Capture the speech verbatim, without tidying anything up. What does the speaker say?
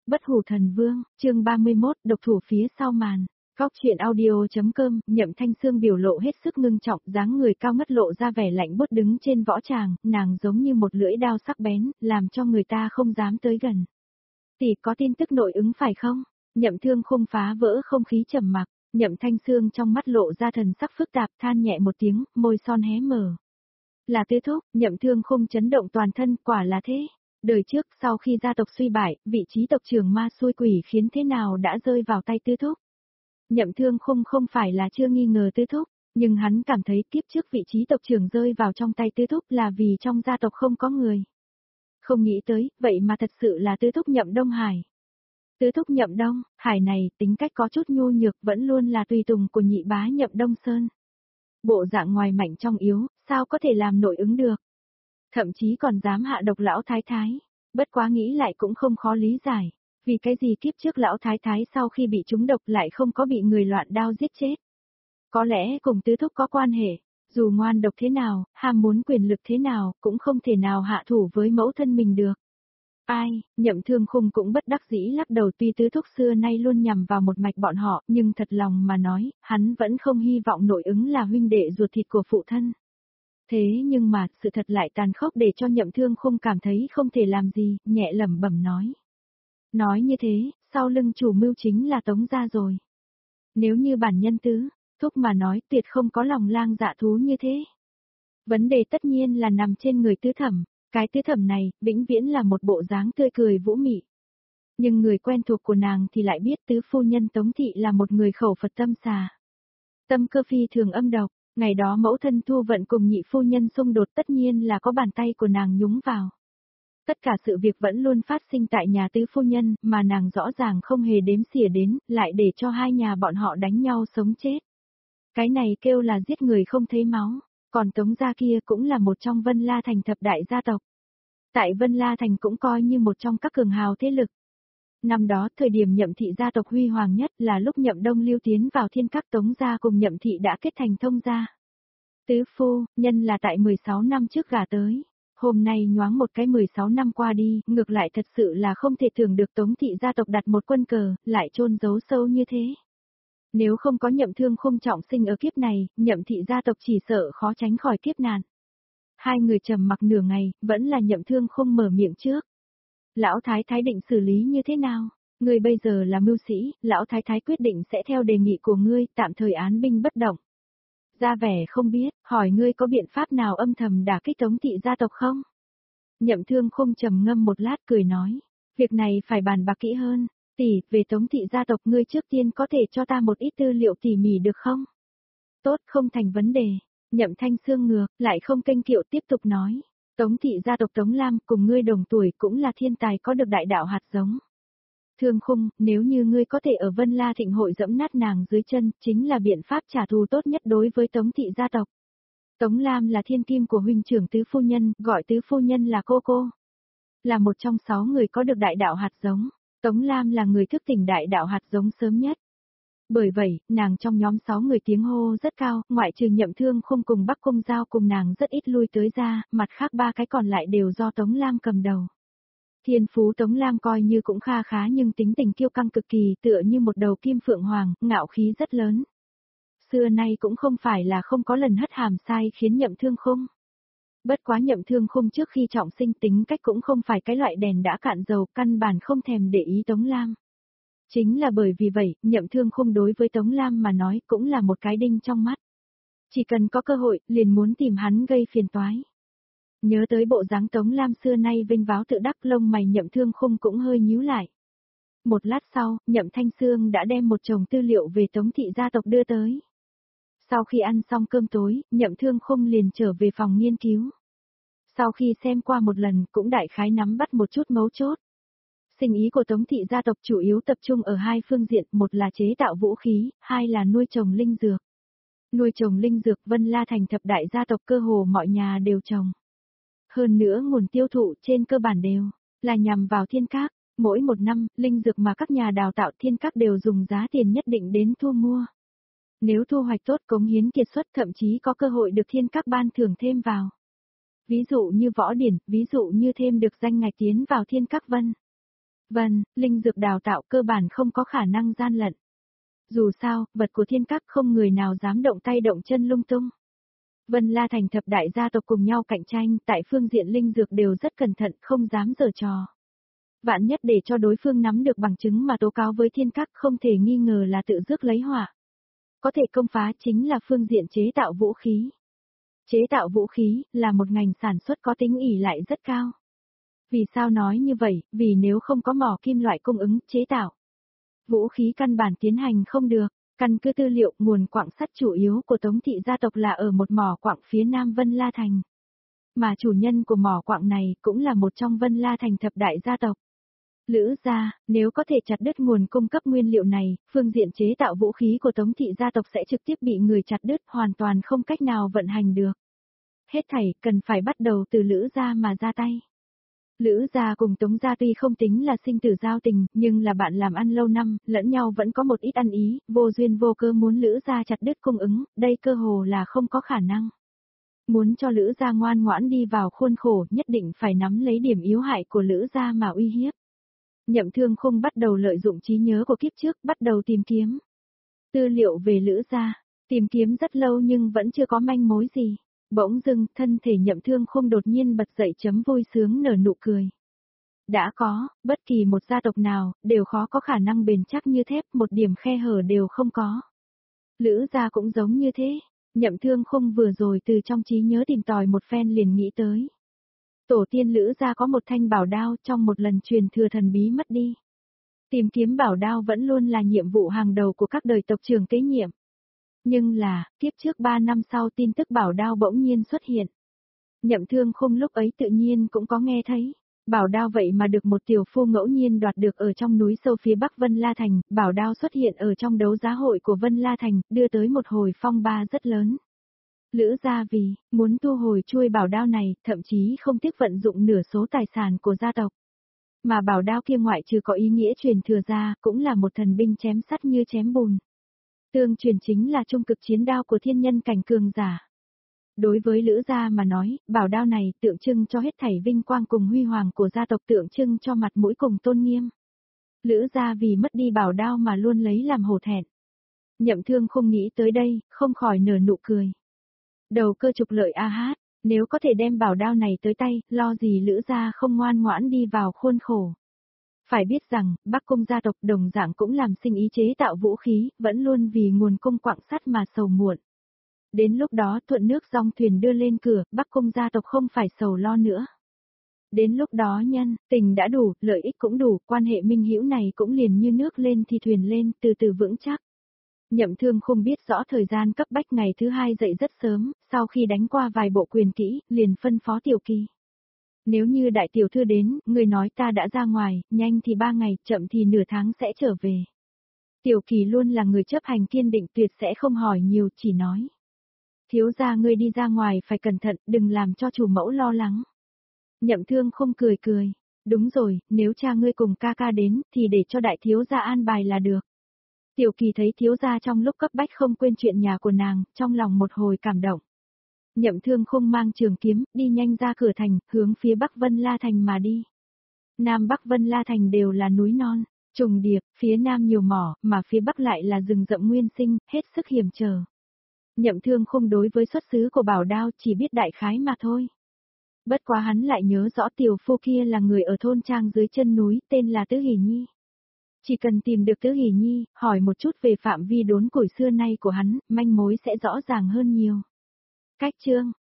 Bất hủ thần vương, chương ba mươi mốt, độc thủ phía sau màn. Góc truyện audio.com, Nhậm Thanh Sương biểu lộ hết sức ngưng trọng, dáng người cao ngất lộ ra vẻ lạnh buốt đứng trên võ tràng, nàng giống như một lưỡi đao sắc bén, làm cho người ta không dám tới gần. Tỷ có tin tức nội ứng phải không? Nhậm Thương Khung phá vỡ không khí trầm mặc, Nhậm Thanh Sương trong mắt lộ ra thần sắc phức tạp, than nhẹ một tiếng, môi son hé mở. Là tứ thúc, Nhậm Thương Khung chấn động toàn thân, quả là thế. Đời trước, sau khi gia tộc suy bại, vị trí tộc trưởng ma xui quỷ khiến thế nào đã rơi vào tay tứ thúc. Nhậm Thương Khung không phải là chưa nghi ngờ tứ thúc, nhưng hắn cảm thấy kiếp trước vị trí tộc trưởng rơi vào trong tay tứ thúc là vì trong gia tộc không có người. Không nghĩ tới, vậy mà thật sự là tứ thúc Nhậm Đông Hải. Tứ thúc Nhậm Đông, Hải này tính cách có chút nhu nhược vẫn luôn là tùy tùng của nhị bá Nhậm Đông Sơn. Bộ dạng ngoài mạnh trong yếu, sao có thể làm nội ứng được. Thậm chí còn dám hạ độc lão thái thái, bất quá nghĩ lại cũng không khó lý giải, vì cái gì kiếp trước lão thái thái sau khi bị trúng độc lại không có bị người loạn đao giết chết. Có lẽ cùng tứ thúc có quan hệ, dù ngoan độc thế nào, ham muốn quyền lực thế nào, cũng không thể nào hạ thủ với mẫu thân mình được. Ai, Nhậm Thương Khung cũng bất đắc dĩ lắc đầu, tuy tứ thúc xưa nay luôn nhằm vào một mạch bọn họ, nhưng thật lòng mà nói, hắn vẫn không hy vọng nội ứng là huynh đệ ruột thịt của phụ thân. Thế nhưng mà, sự thật lại tàn khốc để cho Nhậm Thương Khung cảm thấy không thể làm gì, nhẹ lẩm bẩm nói. Nói như thế, sau lưng chủ mưu chính là Tống gia rồi. Nếu như bản nhân tứ, thúc mà nói tuyệt không có lòng lang dạ thú như thế. Vấn đề tất nhiên là nằm trên người tứ thẩm, cái tứ thẩm này, vĩnh viễn là một bộ dáng tươi cười vũ mị. Nhưng người quen thuộc của nàng thì lại biết tứ phu nhân Tống Thị là một người khẩu Phật tâm xà. Tâm cơ phi thường âm độc. Ngày đó mẫu thân Thu Vận cùng nhị phu nhân xung đột tất nhiên là có bàn tay của nàng nhúng vào. Tất cả sự việc vẫn luôn phát sinh tại nhà tứ phu nhân mà nàng rõ ràng không hề đếm xỉa đến, lại để cho hai nhà bọn họ đánh nhau sống chết. Cái này kêu là giết người không thấy máu, còn Tống gia kia cũng là một trong Vân La Thành thập đại gia tộc. Tại Vân La Thành cũng coi như một trong các cường hào thế lực. Năm đó, thời điểm Nhậm thị gia tộc huy hoàng nhất là lúc Nhậm Đông Lưu tiến vào thiên các, Tống gia cùng Nhậm thị đã kết thành thông gia. Tứ phu, nhân là tại mười sáu năm trước gả tới. Hôm nay nhoáng một cái mười sáu năm qua đi, ngược lại thật sự là không thể tưởng được Tống thị gia tộc đặt một quân cờ, lại chôn giấu sâu như thế. Nếu không có Nhậm Thương Khung trọng sinh ở kiếp này, Nhậm thị gia tộc chỉ sợ khó tránh khỏi kiếp nạn. Hai người trầm mặc nửa ngày, vẫn là Nhậm Thương Khung mở miệng trước. Lão thái thái định xử lý như thế nào? Ngươi bây giờ là mưu sĩ, lão thái thái quyết định sẽ theo đề nghị của ngươi, tạm thời án binh bất động. Ra vẻ không biết, hỏi ngươi có biện pháp nào âm thầm đả kích Tống thị gia tộc không? Nhậm Thương Khung trầm ngâm một lát cười nói, việc này phải bàn bạc kỹ hơn. Tỷ, về Tống thị gia tộc ngươi trước tiên có thể cho ta một ít tư liệu tỉ mỉ được không? Tốt, không thành vấn đề. Nhậm Thanh Sương ngược, lại không kênh kiệu tiếp tục nói. Tống thị gia tộc Tống Lam cùng ngươi đồng tuổi cũng là thiên tài có được đại đạo hạt giống. Thương Khung, nếu như ngươi có thể ở Vân La Thịnh hội dẫm nát nàng dưới chân, chính là biện pháp trả thù tốt nhất đối với Tống thị gia tộc. Tống Lam là thiên kim của huynh trưởng tứ phu nhân, gọi tứ phu nhân là cô cô. Là một trong sáu người có được đại đạo hạt giống, Tống Lam là người thức tỉnh đại đạo hạt giống sớm nhất. Bởi vậy, nàng trong nhóm sáu người tiếng hô rất cao, ngoại trừ Nhậm Thương Khung cùng Bắc Cung Giao cùng nàng rất ít lui tới ra, mặt khác ba cái còn lại đều do Tống Lam cầm đầu. Thiên phú Tống Lam coi như cũng kha khá nhưng tính tình kiêu căng cực kỳ, tựa như một đầu kim phượng hoàng, ngạo khí rất lớn. Xưa nay cũng không phải là không có lần hất hàm sai khiến Nhậm Thương Khung. Bất quá Nhậm Thương Khung trước khi trọng sinh tính cách cũng không phải cái loại đèn đã cạn dầu, căn bản không thèm để ý Tống Lam. Chính là bởi vì vậy, Nhậm Thương Khung đối với Tống Lam mà nói cũng là một cái đinh trong mắt. Chỉ cần có cơ hội, liền muốn tìm hắn gây phiền toái. Nhớ tới bộ dáng Tống Lam xưa nay vinh váo tự đắc, lông mày Nhậm Thương Khung cũng hơi nhíu lại. Một lát sau, Nhậm Thanh Sương đã đem một chồng tư liệu về Tống thị gia tộc đưa tới. Sau khi ăn xong cơm tối, Nhậm Thương Khung liền trở về phòng nghiên cứu. Sau khi xem qua một lần cũng đại khái nắm bắt một chút mấu chốt. Sinh ý của Tống thị gia tộc chủ yếu tập trung ở hai phương diện, một là chế tạo vũ khí, hai là nuôi trồng linh dược. Nuôi trồng linh dược Vân La Thành thập đại gia tộc cơ hồ mọi nhà đều trồng. Hơn nữa nguồn tiêu thụ trên cơ bản đều là nhằm vào thiên các, mỗi một năm, linh dược mà các nhà đào tạo thiên các đều dùng giá tiền nhất định đến thu mua. Nếu thu hoạch tốt cống hiến kiệt xuất thậm chí có cơ hội được thiên các ban thưởng thêm vào. Ví dụ như võ điển, ví dụ như thêm được danh ngạch tiến vào thiên các vân. Vâng, linh dược đào tạo cơ bản không có khả năng gian lận. Dù sao, vật của thiên các không người nào dám động tay động chân lung tung. Vân La Thành thập đại gia tộc cùng nhau cạnh tranh, tại phương diện linh dược đều rất cẩn thận, không dám giở trò. Vạn nhất để cho đối phương nắm được bằng chứng mà tố cáo với thiên các không thể nghi ngờ là tự rước lấy họa. Có thể công phá chính là phương diện chế tạo vũ khí. Chế tạo vũ khí là một ngành sản xuất có tính ỷ lại rất cao. Vì sao nói như vậy? Vì nếu không có mỏ kim loại cung ứng chế tạo, vũ khí căn bản tiến hành không được. Căn cứ tư liệu, nguồn quặng sắt chủ yếu của Tống thị gia tộc là ở một mỏ quặng phía nam Vân La Thành. Mà chủ nhân của mỏ quặng này cũng là một trong Vân La Thành thập đại gia tộc. Lữ gia, nếu có thể chặt đứt nguồn cung cấp nguyên liệu này, phương diện chế tạo vũ khí của Tống thị gia tộc sẽ trực tiếp bị người chặt đứt, hoàn toàn không cách nào vận hành được. Hết thảy cần phải bắt đầu từ Lữ gia mà ra tay. Lữ gia cùng Tống gia tuy không tính là sinh tử giao tình, nhưng là bạn làm ăn lâu năm, lẫn nhau vẫn có một ít ăn ý, vô duyên vô cơ muốn Lữ gia chặt đứt cung ứng, đây cơ hồ là không có khả năng. Muốn cho Lữ gia ngoan ngoãn đi vào khuôn khổ, nhất định phải nắm lấy điểm yếu hại của Lữ gia mà uy hiếp. Nhậm Thương Khung bắt đầu lợi dụng trí nhớ của kiếp trước, bắt đầu tìm kiếm tư liệu về Lữ gia, tìm kiếm rất lâu nhưng vẫn chưa có manh mối gì. Bỗng dưng, thân thể Nhậm Thương Khung đột nhiên bật dậy chấm vui sướng nở nụ cười. Đã có, bất kỳ một gia tộc nào, đều khó có khả năng bền chắc như thép, một điểm khe hở đều không có. Lữ gia cũng giống như thế, Nhậm Thương Khung vừa rồi từ trong trí nhớ tìm tòi một phen liền nghĩ tới. Tổ tiên Lữ gia có một thanh bảo đao trong một lần truyền thừa thần bí mất đi. Tìm kiếm bảo đao vẫn luôn là nhiệm vụ hàng đầu của các đời tộc trưởng kế nhiệm. Nhưng là, tiếp trước ba năm sau tin tức bảo đao bỗng nhiên xuất hiện. Nhậm Thương Khung lúc ấy tự nhiên cũng có nghe thấy. Bảo đao vậy mà được một tiểu phu ngẫu nhiên đoạt được ở trong núi sâu phía bắc Vân La Thành, bảo đao xuất hiện ở trong đấu giá hội của Vân La Thành, đưa tới một hồi phong ba rất lớn. Lữ gia vì, muốn thu hồi chuôi bảo đao này, thậm chí không tiếc vận dụng nửa số tài sản của gia tộc. Mà bảo đao kia ngoại trừ có ý nghĩa truyền thừa ra, cũng là một thần binh chém sắt như chém bùn. Tương truyền chính là trung cực chiến đao của thiên nhân cảnh cường giả. Đối với Lữ gia mà nói, bảo đao này tượng trưng cho hết thảy vinh quang cùng huy hoàng của gia tộc, tượng trưng cho mặt mũi cùng tôn nghiêm. Lữ gia vì mất đi bảo đao mà luôn lấy làm hổ thẹn. Nhậm Thương không nghĩ tới đây, không khỏi nở nụ cười. Đầu cơ trục lợi a hát, nếu có thể đem bảo đao này tới tay, lo gì Lữ gia không ngoan ngoãn đi vào khuôn khổ. Phải biết rằng, Bắc Cung gia tộc đồng dạng cũng làm sinh ý chế tạo vũ khí, vẫn luôn vì nguồn cung quặng sắt mà sầu muộn. Đến lúc đó thuận nước dòng thuyền đưa lên cửa, Bắc Cung gia tộc không phải sầu lo nữa. Đến lúc đó nhân, tình đã đủ, lợi ích cũng đủ, quan hệ minh hữu này cũng liền như nước lên thì thuyền lên, từ từ vững chắc. Nhậm Thương không biết rõ thời gian cấp bách, ngày thứ hai dậy rất sớm, sau khi đánh qua vài bộ quyền kỹ, liền phân phó Tiểu Kỳ. Nếu như đại tiểu thư đến, người nói ta đã ra ngoài, nhanh thì ba ngày, chậm thì nửa tháng sẽ trở về. Tiểu Kỳ luôn là người chấp hành kiên định, tuyệt sẽ không hỏi nhiều, chỉ nói. Thiếu gia ngươi đi ra ngoài phải cẩn thận, đừng làm cho chủ mẫu lo lắng. Nhậm Thương không cười cười. Đúng rồi, nếu cha ngươi cùng ca ca đến, thì để cho đại thiếu gia an bài là được. Tiểu Kỳ thấy thiếu gia trong lúc cấp bách không quên chuyện nhà của nàng, trong lòng một hồi cảm động. Nhậm Thương không mang trường kiếm, đi nhanh ra cửa thành, hướng phía Bắc Vân La Thành mà đi. Nam Bắc Vân La Thành đều là núi non, trùng điệp, phía nam nhiều mỏ, mà phía bắc lại là rừng rậm nguyên sinh, hết sức hiểm trở. Nhậm Thương không đối với xuất xứ của bảo đao chỉ biết đại khái mà thôi. Bất quá hắn lại nhớ rõ tiểu phu kia là người ở thôn trang dưới chân núi, tên là Tứ Hỷ Nhi. Chỉ cần tìm được Tứ Hỷ Nhi, hỏi một chút về phạm vi đốn củi xưa nay của hắn, manh mối sẽ rõ ràng hơn nhiều. Cách chương